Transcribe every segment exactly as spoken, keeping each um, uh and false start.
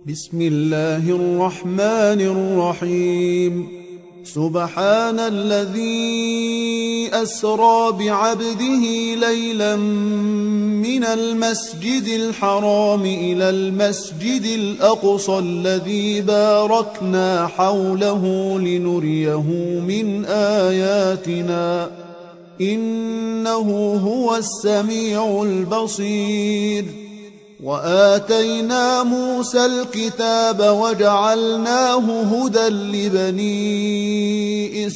بسم الله الرحمن الرحيم سبحان الذي أسرى بعبده ليلا من المسجد الحرام إلى المسجد الأقصى الذي باركنا حوله لنريه من آياتنا إنه هو السميع البصير. وآتينا موسى الكتاب وجعلناه هدى لبني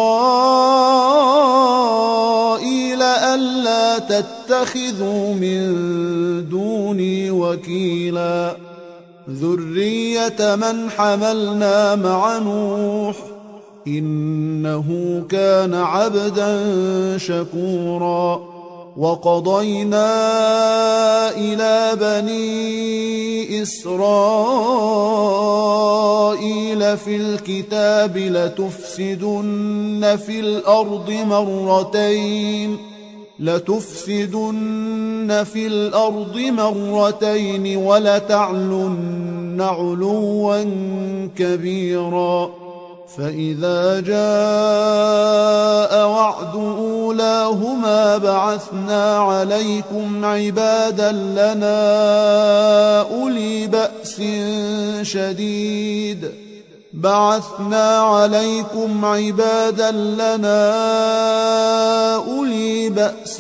إسرائيل ألا تتخذوا من دوني وكيلا ذرية من حملنا مع نوح إنه كان عبدا شكورا. وقضينا إلى بني إسرائيل في الكتاب لتفسدن في الأرض مرتين لتفسدن في الأرض مرتين ولتعلن علوا كبيرا. فإذا جاء وعد أولاهما بعثنا عليكم عبادا لنا أولي بأس شديد بعثنا عليكم عبادا لنا أولي بأس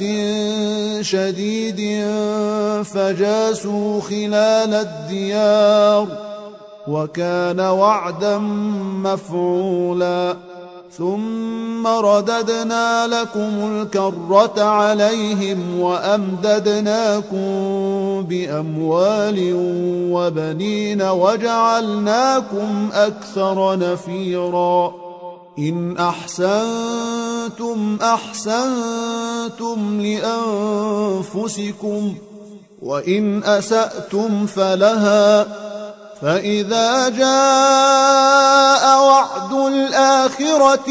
شديد فجاسوا خلال الديار وكان وعدا مفعولا. ثم رددنا لكم الكرة عليهم وأمددناكم بأموال وبنين وجعلناكم أكثر نفيرا. إن أحسنتم أحسنتم لأنفسكم وإن أسأتم فلها. فإذا جاء وعد الآخرة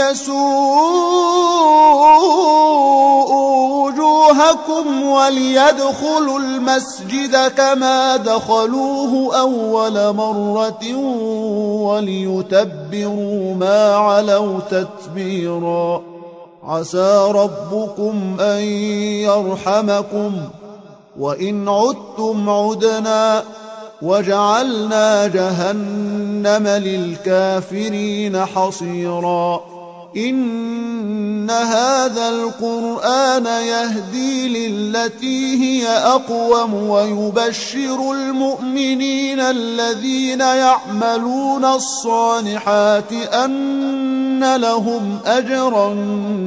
ليسوءوا وجوهكم وليدخلوا المسجد كما دخلوه أول مرة وليتبروا ما علوا تتبيرا. عسى ربكم أن يرحمكم وإن عدتم عدنا وجعلنا جهنم للكافرين حصيرا. إن هذا القرآن يهدي للتي هي أقوم ويبشر المؤمنين الذين يعملون الصالحات أن لهم أجرا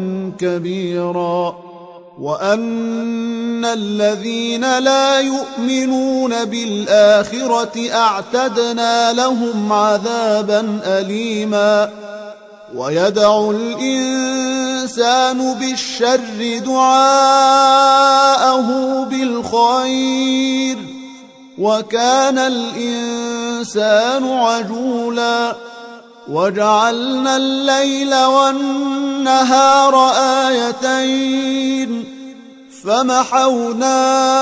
كبيرا وأن الذين لا يؤمنون بالآخرة أعتدنا لهم عذابا أليما. ويدعو الإنسان بالشر دعاءه بالخير وكان الإنسان عجولا. وجعلنا الليل والنهار آيتين فمحونا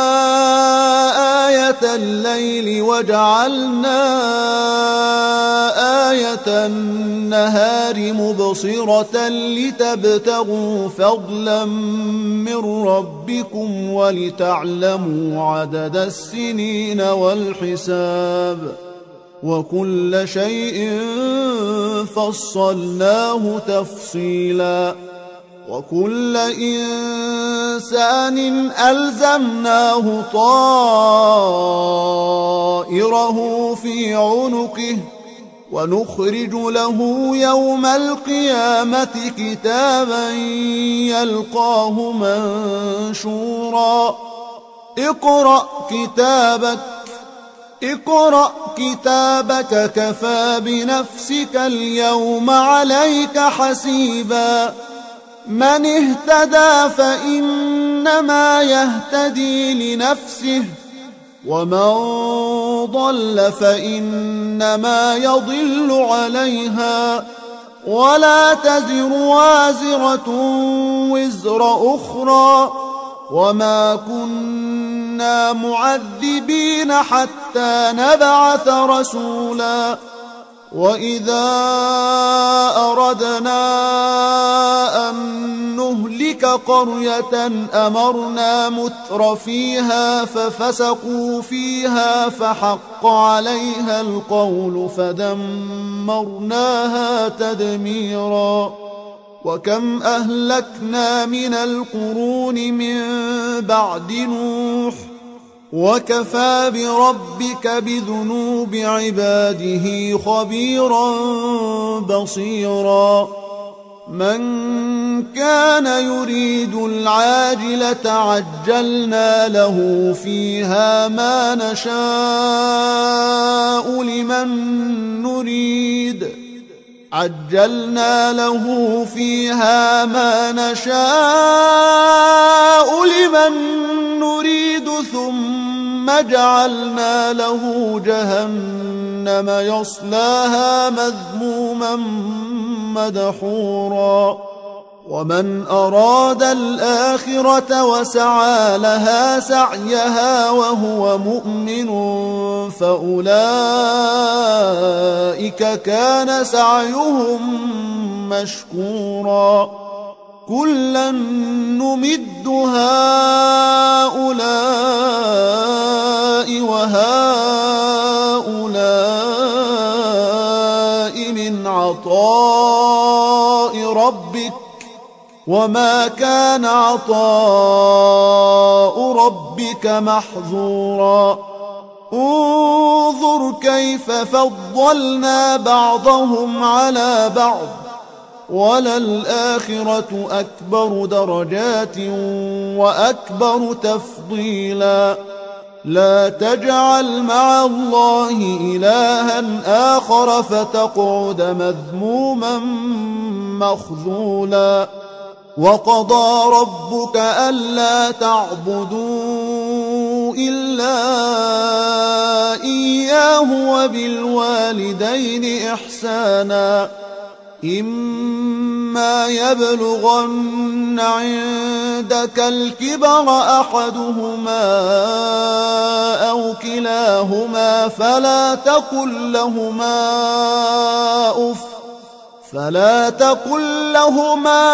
آية الليل وجعلنا آية النهار مبصرة لتبتغوا فضلا من ربكم ولتعلموا عدد السنين والحساب وكل شيء فصلناه تفصيلا. وكل إنسان ألزمناه طائره في عنقه ونخرج له يوم القيامة كتابا يلقاه منشورا. اقرأ كتابك اقرأ كتابك كفى بنفسك اليوم عليك حسيبا. من اهتدى فإنما يهتدي لنفسه ومن ضل فإنما يضل عليها ولا تزر وازرة وزر أخرى وما كنا كنا معذبين حتى نبعث رسولا وإذا أردنا أن نهلك قرية أمرنا متر فيها ففسقوا فيها فحق عليها القول فدمرناها تدميرا وكم أهلكنا من القرون من بعد نوح وكفى بربك بذنوب عباده خبيرا بصيرا من كان يريد العاجلة عجلنا له فيها ما نشاء لمن نريد عجلنا له فيها ما نشاء لمن نريد ثم جعلنا له جهنم يصلاها مذموما مدحورا ومن أراد الآخرة وسعى لها سعيها وهو مؤمن فأولئك كان سعيهم مشكورا كلا نمد هؤلاء وهؤلاء من عطاء ربك وما كان عطاء ربك محظورا انظر كيف فضلنا بعضهم على بعض وللآخرة أكبر درجات وأكبر تفضيلا لا تجعل مع الله إلها آخر فتقعد مذموما مخذولا وقضى ربك ألا تعبدوا إلا إياه وبالوالدين إحسانا إما يبلغن عندك الكبر أحدهما أو كلاهما فلا تقل لهما أف فلا تقل لهما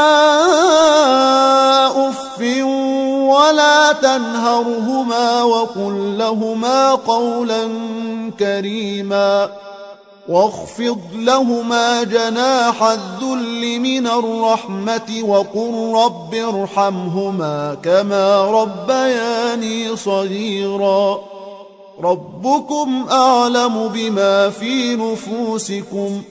أف ولا تنهرهما وقل لهما قولا كريما واخفض لهما جناح الذل من الرحمة وقل رب ارحمهما كما ربياني صغيرا ربكم أعلم بما في نفوسكم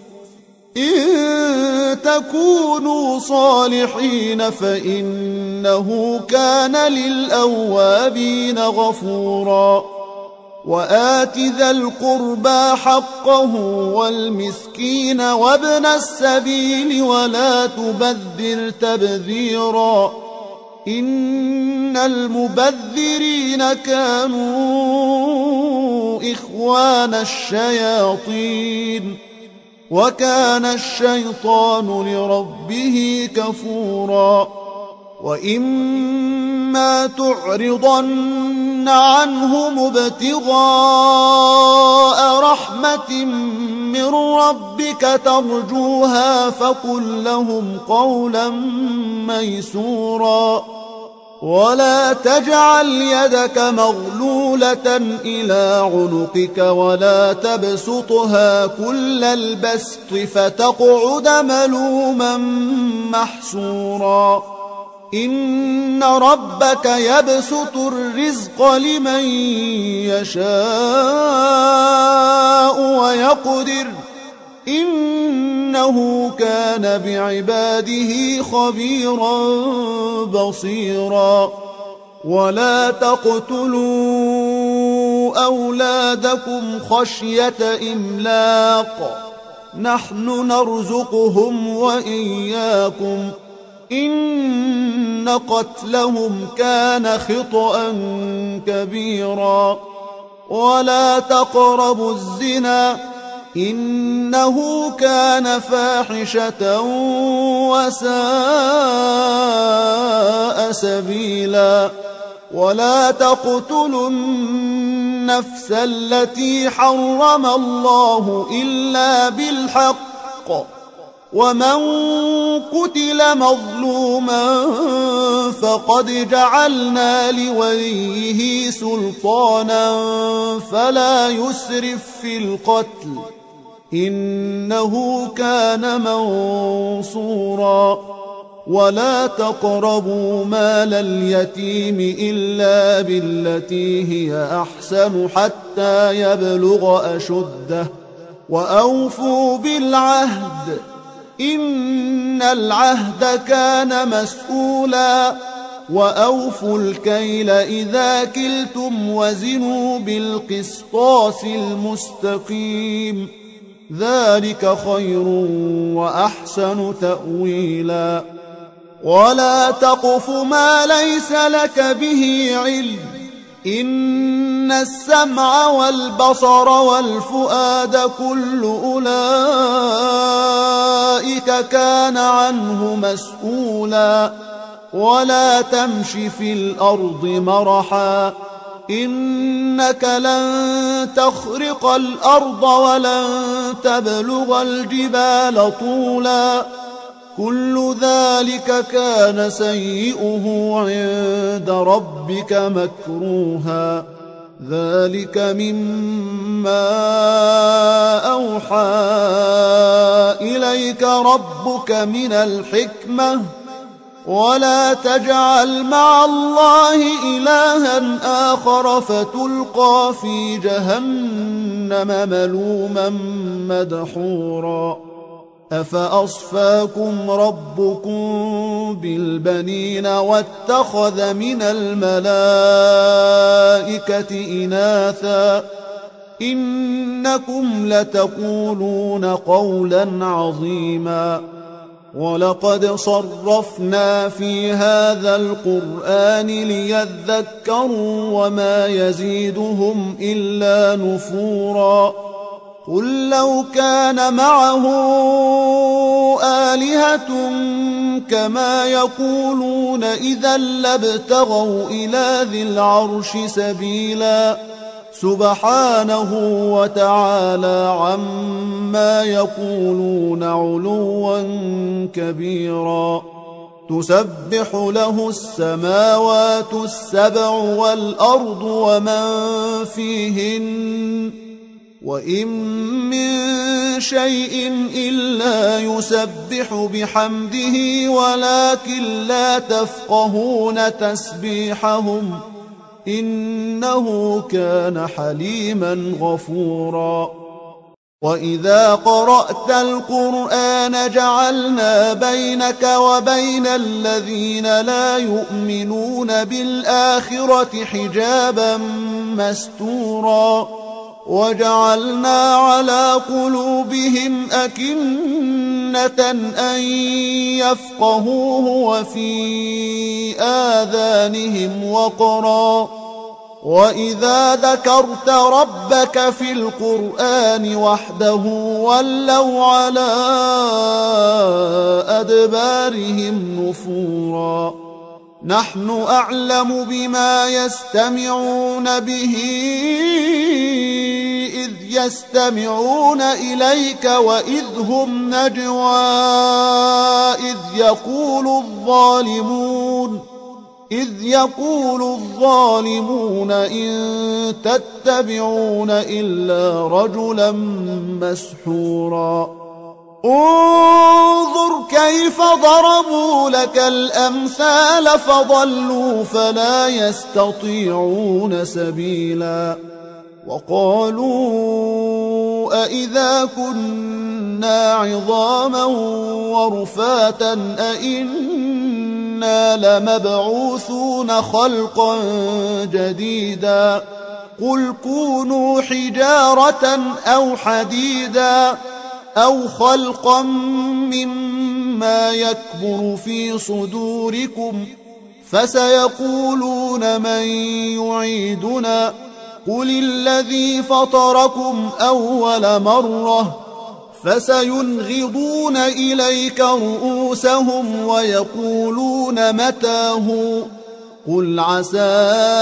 إن تكونوا صالحين فإنه كان للأوابين غفورا وآت ذا القربى حقه والمسكين وابن السبيل ولا تبذر تبذيرا إن المبذرين كانوا إخوان الشياطين وكان الشيطان لربه كفورا وإما تعرضن عنهم ابتغاء رحمة من ربك ترجوها فقل لهم قولا ميسورا ولا تجعل يدك مغلولة إلى عنقك ولا تبسطها كل البسط فتقعد ملوما محسورا إن ربك يبسط الرزق لمن يشاء ويقدر إنه كان بعباده خبيرا بصيرا ولا تقتلوا أولادكم خشية إملاق نحن نرزقهم وإياكم إن قتلهم كان خطأ كبيرا ولا تقربوا الزنا إنه كان فاحشة وساء سبيلا ولا تقتلوا النفس التي حرم الله إلا بالحق ومن قتل مظلوما فقد جعلنا لوليه سلطانا فلا يسرف في القتل إنه كان منصورا ولا تقربوا مال اليتيم إلا بالتي هي أحسن حتى يبلغ أشده وأوفوا بالعهد إن العهد كان مسؤولا وأوفوا الكيل إذا كلتم وزنوا بالقسطاس المستقيم ذلك خير وأحسن تأويلا ولا تقف ما ليس لك به علم إن السمع والبصر والفؤاد كل أولئك كان عنه مسؤولا ولا تمش في الأرض مرحا إنك لن تخرق الأرض ولن تبلغ الجبال طولا كل ذلك كان سيئه عند ربك مكروها ذلك مما أوحى إليك ربك من الحكمة ولا تجعل مع الله إلها آخر فتلقى في جهنم ملوما مدحورا أفأصفاكم ربكم بالبنين واتخذ من الملائكة إناثا إنكم لتقولون قولا عظيما ولقد صرفنا في هذا القرآن ليذكروا وما يزيدهم إلا نفورا قل لو كان معه آلهة كما يقولون إذا لابتغوا إلى ذي العرش سبيلا سبحانه وتعالى عما يقولون علوا كبيرا تسبح له السماوات السبع والأرض ومن فيهن وإن من شيء إلا يسبح بحمده ولكن لا تفقهون تسبيحهم إنه كان حليما غفورا وإذا قرأت القرآن جعلنا بينك وبين الذين لا يؤمنون بالآخرة حجابا مستورا وجعلنا على قلوبهم أكنة أن يفقهوه وفي آذانهم وقرا وإذا ذكرت ربك في القرآن وحده ولوا على أدبارهم نفورا نحن أعلم بما يستمعون به إذ يستمعون إليك وإذ هم نجوى إذ يقول الظالمون إذ يقول الظالمون إن تتبعون إلا رجلا مسحورا انظر كيف ضربوا لك الأمثال فضلوا فلا يستطيعون سبيلا وقالوا أئذا كنا عظاما ورفاتا أئنا لمبعوثون خلقا جديدا قل كونوا حجارة أو حديدا أو خلقا مما يكبر في صدوركم فسيقولون من يعيدنا قل الذي فطركم أول مرة فسينغضون إليك رؤوسهم ويقولون متى هو قل عسى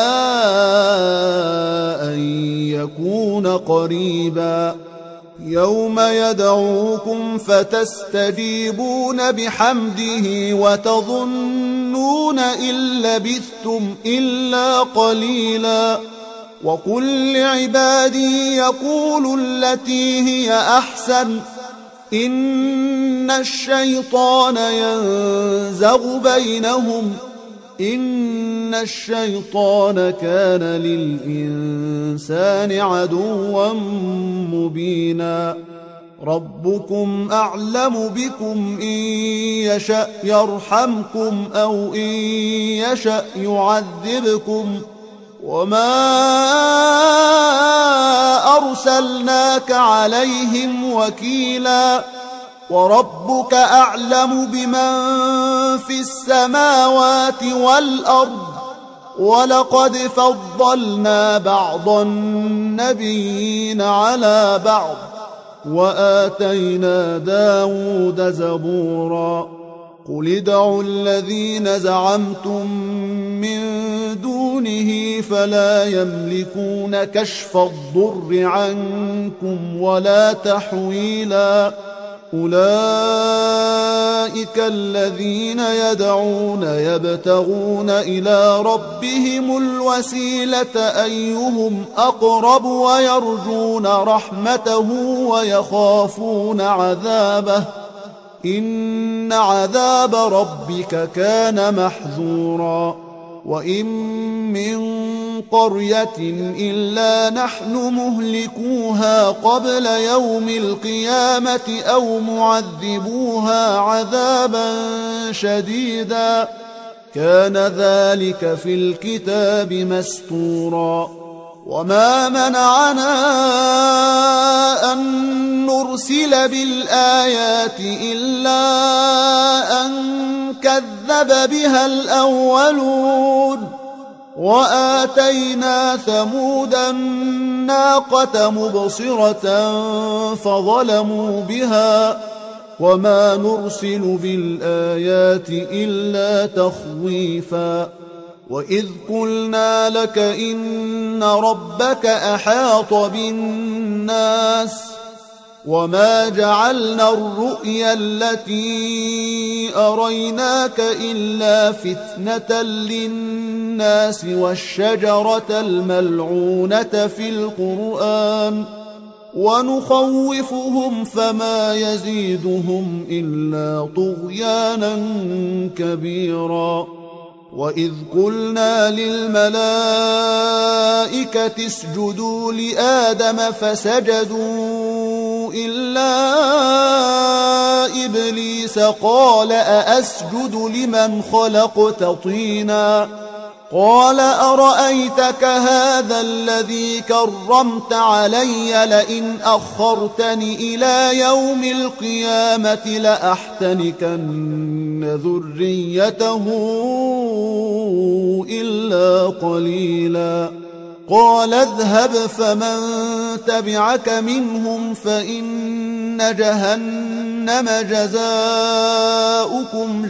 أن يكون قريبا يوم يدعوكم فتستجيبون بحمده وتظنون إن لبثتم إلا قليلا وقل لعبادي يقولوا التي هي أحسن إن الشيطان ينزغ بينهم إن الشيطان كان للإنسان عدوا مبينا ربكم أعلم بكم إن يشأ يرحمكم أو إن يشأ يعذبكم وما أرسلناك عليهم وكيلا وربك أعلم بمن في السماوات والأرض ولقد فضلنا بعض النبيين على بعض وآتينا داود زبورا قل ادعوا الذين زعمتم من دونه فلا يملكون كشف الضر عنكم ولا تحويلا أولئك الذين يدعون يبتغون إلى ربهم الوسيلة أيهم أقرب ويرجون رحمته ويخافون عذابه إن عذاب ربك كان محذورا وإن من قرية إلا نحن مهلكوها قبل يوم القيامة أو معذبوها عذابا شديدا كان ذلك في الكتاب مسطورا وما منعنا أن نرسل بالآيات إلا أن كذب بها الأولون وآتينا ثمود الناقة مبصرة فظلموا بها وما نرسل بالآيات إلا تخويفا وإذ قلنا لك إن ربك أحاط بالناس وما جعلنا الرؤيا التي أريناك إلا فتنة للناس والشجرة الملعونة في القرآن ونخوفهم فما يزيدهم إلا طغيانا كبيرا وإذ قلنا للملائكة اسجدوا لآدم فسجدوا إلا إبليس قال أأسجد لمن خلقت طينا قال أرأيتك هذا الذي كرمت علي لئن أخرتني إلى يوم القيامة لأحتنكن ذريته إلا قليلا قال اذهب فمن تبعك منهم فإن جهنم جزاؤكم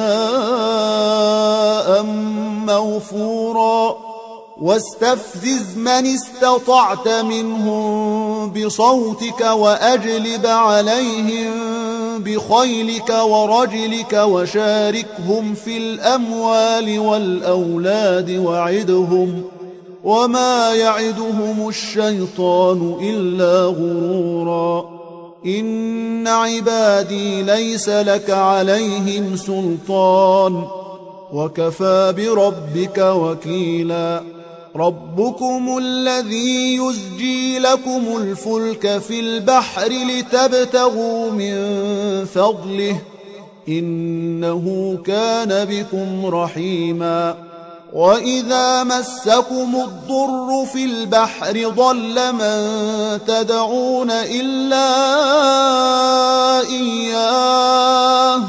جزاء موفورا واستفزز من استطعت منهم بصوتك وأجلب عليهم بخيلك ورجلك وشاركهم في الأموال والأولاد وعدهم وما يعدهم الشيطان إلا غرورا إن عبادي ليس لك عليهم سلطان وكفى بربك وكيلا ربكم الذي يزجي لكم الفلك في البحر لتبتغوا من فضله إنه كان بكم رحيما وإذا مسكم الضر في البحر ضل من تدعون إلا إياه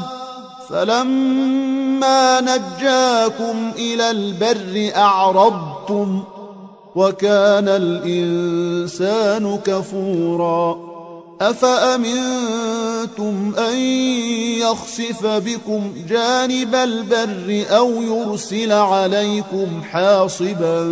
فلما نجاكم إلى البر أعرضتم وكان الإنسان كفورا أفأمنتم أن يخسف بكم جانب البر أو يرسل عليكم حاصبا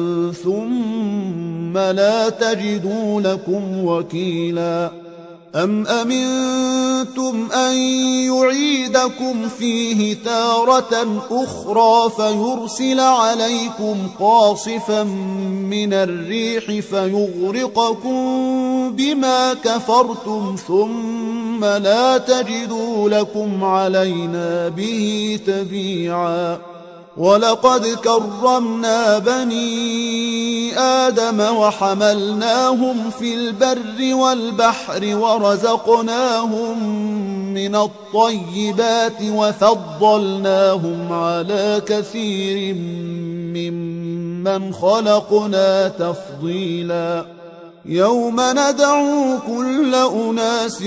ثم لا تجدوا لكم وكيلا أم أمنتم أن يعيدكم فيه تارة أخرى فيرسل عليكم قاصفا من الريح فيغرقكم بما كفرتم ثم لا تجدوا لكم علينا به تبيعا ولقد كرمنا بني آدم وحملناهم في البر والبحر ورزقناهم من الطيبات وفضلناهم على كثير ممن خلقنا تفضيلا يوم ندعو كل أناس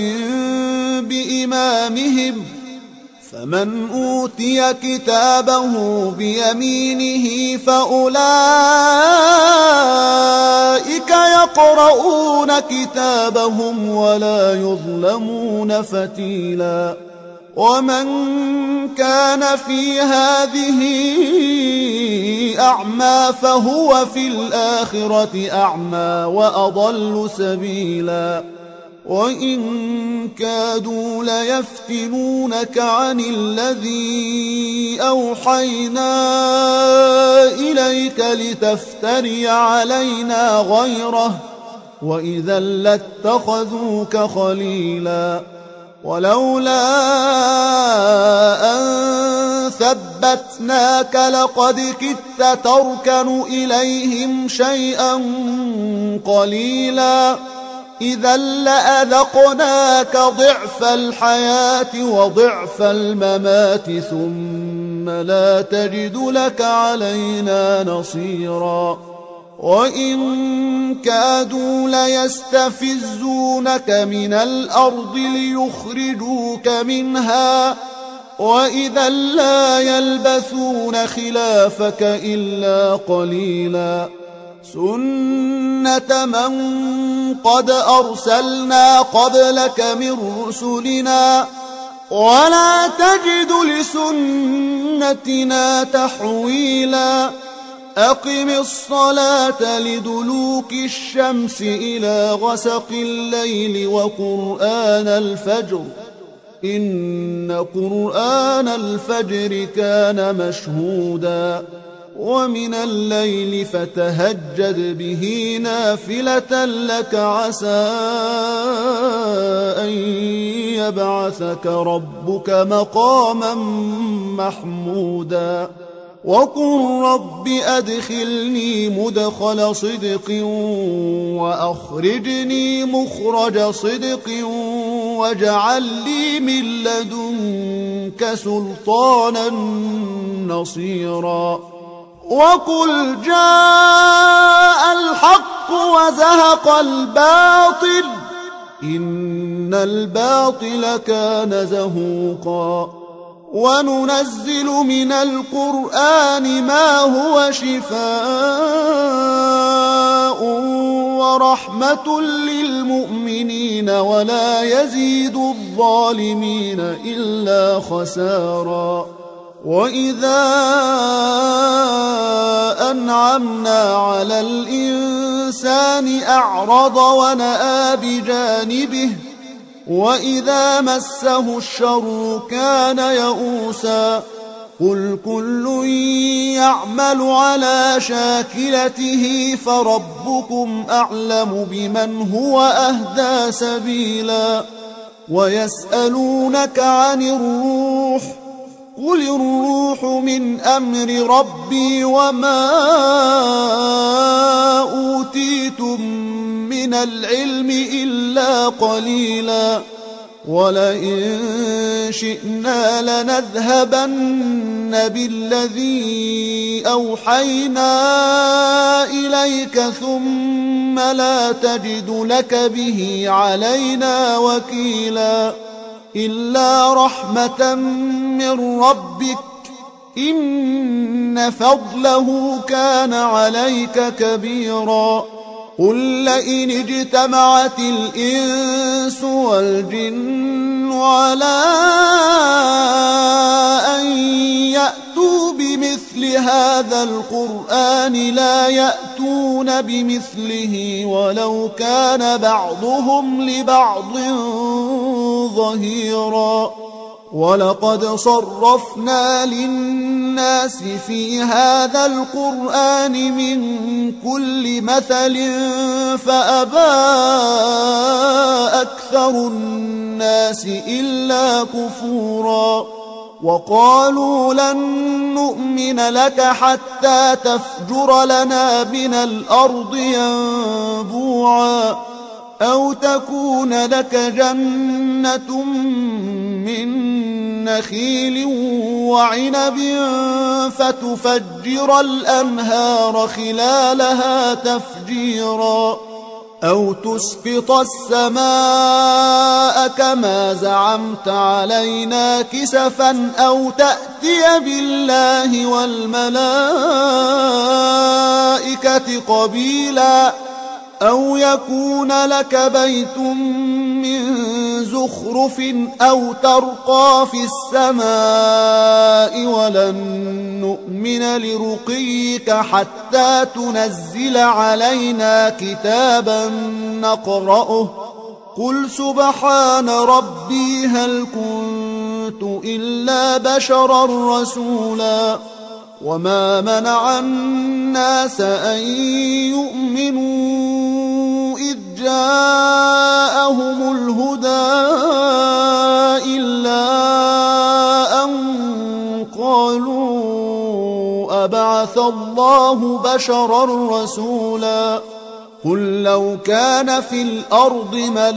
بإمامهم فمن أوتي كتابه بيمينه فأولئك يقرؤون كتابهم ولا يظلمون فتيلا ومن كان في هذه أعمى فهو في الآخرة أعمى وأضل سبيلا وإن كادوا ليفتنونك عن الذي أوحينا إليك لتفتري علينا غيره وإذا لاتخذوك خليلا ولولا أن ثبتناك لقد كدت تركن إليهم شيئا قليلا إذا لأذقناك ضعف الحياة وضعف الممات ثم لا تجد لك علينا نصيرا وإن كادوا ليستفزونك من الأرض ليخرجوك منها وإذا لا يلبثون خلافك إلا قليلا سنة من قد أرسلنا قبلك من رسلنا ولا تجد لسنتنا تحويلا أقم الصلاة لدلوك الشمس إلى غسق الليل وقرآن الفجر إن قرآن الفجر كان مشهودا ومن الليل فتهجد به نافلة لك عسى أن يبعثك ربك مقاما محمودا وقل رب أدخلني مدخل صدق وأخرجني مخرج صدق واجعل لي من لدنك سلطانا نصيرا وقل جاء الحق وزهق الباطل إن الباطل كان زهوقا وننزل من القرآن ما هو شفاء ورحمة للمؤمنين ولا يزيد الظالمين إلا خسارا وإذا أنعمنا على الإنسان أعرض ونأى بجانبه وإذا مسه الشر كان يئوسا قل كل يعمل على شاكلته فربكم أعلم بمن هو أهدى سبيلا ويسألونك عن الروح قل الروح من أمر ربي وما أوتيتم من العلم إلا قليلا ولئن شئنا لنذهبن بالذي أوحينا إليك ثم لا تجد لك به علينا وكيلا إلا رحمة من ربك إن فضله كان عليك كبيرا قل لئن اجتمعت الإنس الإنس والجن على أن يأتوا بمثل هذا القرآن لا يأتون بمثله ولو كان بعضهم لبعض ظهيرا. ولقد صرفنا للناس في هذا القرآن من كل مثل فأبى أكثر الناس إلا كفورا. وقالوا لن نؤمن لك حتى تفجر لنا من الأرض ينبوعا أو تكون لك جنة من نخيل وعنب فتفجر الأنهار خلالها تفجيرا أو تسقط السماء كما زعمت علينا كسفا أو تأتي بالله والملائكة قبيلا أو يكون لك بيت من زخرف أو ترقى في السماء ولن نؤمن لرقيك حتى تنزل علينا كتابا نقرأه قل سبحان ربي هل كنت إلا بشرا رسولا. وما منع الناس أن يؤمنوا إذ جاءهم الهدى إلا أن قالوا أبعث الله بشرا رسولا. قل لو كان في الأرض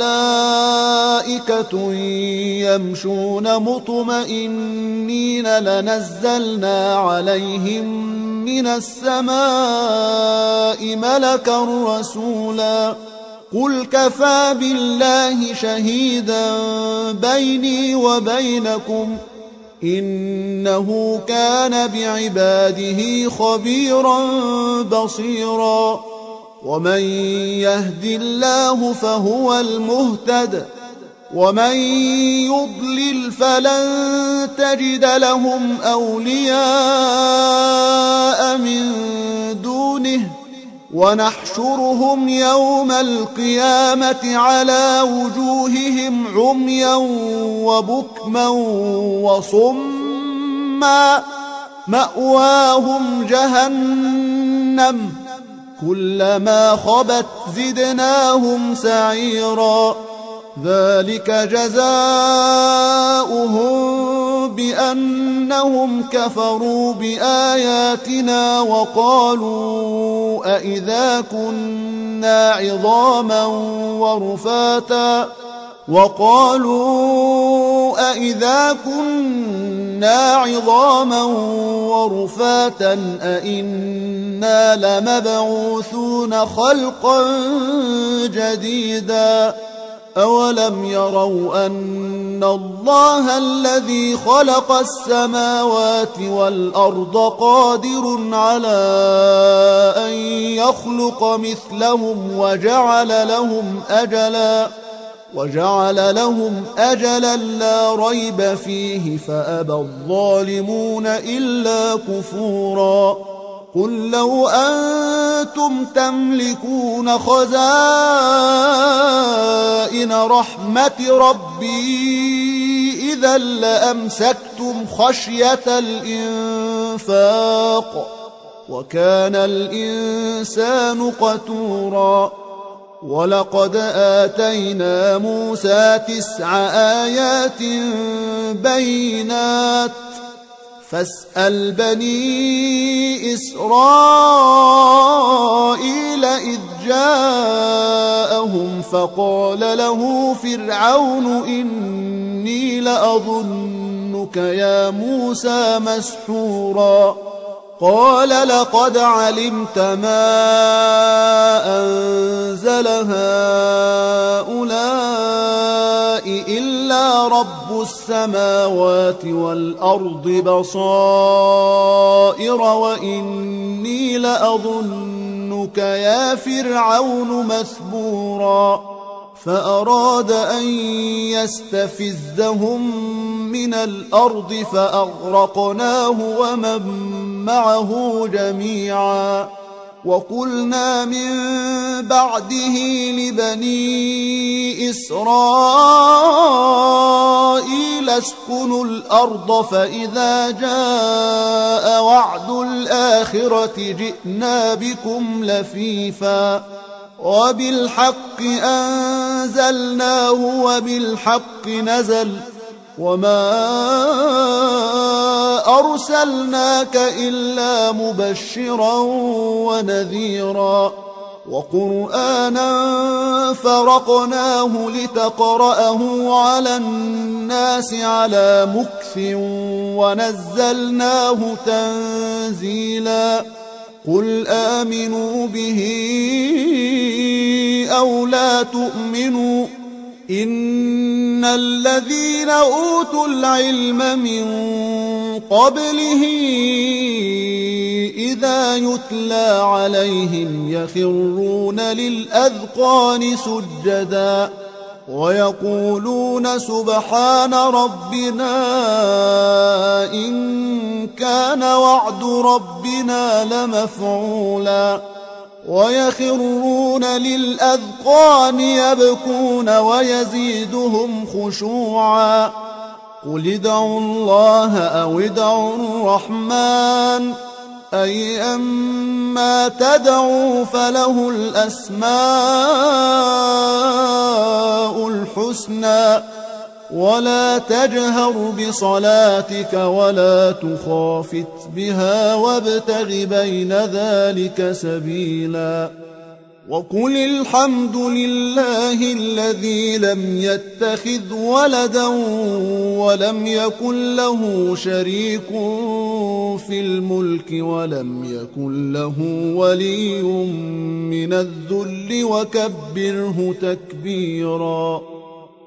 ملائكة يمشون مطمئنين لنزلنا عليهم من السماء ملكا رسولا. قل كفى بالله شهيدا بيني وبينكم إنه كان بعباده خبيرا بصيرا. ومن يهد الله فهو المهتد ومن يضلل فلن تجد لهم أولياء من دونه ونحشرهم يوم القيامة على وجوههم عميا وبكما وصما مأواهم جهنم كلما خبت زدناهم سعيرا. ذلك جزاؤهم بأنهم كفروا بآياتنا وقالوا أئذا كنا عظاما ورفاتا وقالوا أئذا كنا عظاما ورفاتا أئنا لمبعوثون خلقا جديدا. أولم يروا أن الله الذي خلق السماوات والأرض قادر على أن يخلق مثلهم وجعل لهم أجلا وجعل لهم أجلا لا ريب فيه فأبى الظالمون إلا كفورا. قل لو أنتم تملكون خزائن رحمة ربي إذا لأمسكتم خشية الإنفاق وكان الإنسان قتورا. ولقد آتينا موسى تسع آيات بينات فاسأل بني إسرائيل إذ جاءهم فقال له فرعون إني لأظنك يا موسى مسحورا. قال لقد علمت ما أنزل هؤلاء إلا رب السماوات والأرض بصائر وإني لأظنك يا فرعون مثبورا. فأراد أن يستفزهم من الأرض فأغرقناه ومن معه جميعا. وقلنا من بعده لبني إسرائيل اسكنوا الأرض فإذا جاء وعد الآخرة جئنا بكم لفيفا وبالحق أنزلناه وبالحق نزل وما أرسلناك إلا مبشرا ونذيرا وقرآنا فرقناه لتقرأه على الناس على مكث ونزلناه تنزيلا. قل آمنوا به أو لا تؤمنوا إن الذين أوتوا العلم من قبله إذا يتلى عليهم يخرون للأذقان سجدا ويقولون سبحان ربنا إن كان وعد ربنا لمفعولا ويخرون للأذقان يبكون ويزيدهم خشوعا. قل ادعوا الله أو ادعوا الرحمن أيما تدعوا فله الأسماء الحسنى ولا تجهر بصلاتك ولا تخافت بها وابتغ بين ذلك سبيلا. وقل الحمد لله الذي لم يتخذ ولدا ولم يكن له شريك في الملك ولم يكن له ولي من الذل وكبره تكبيرا.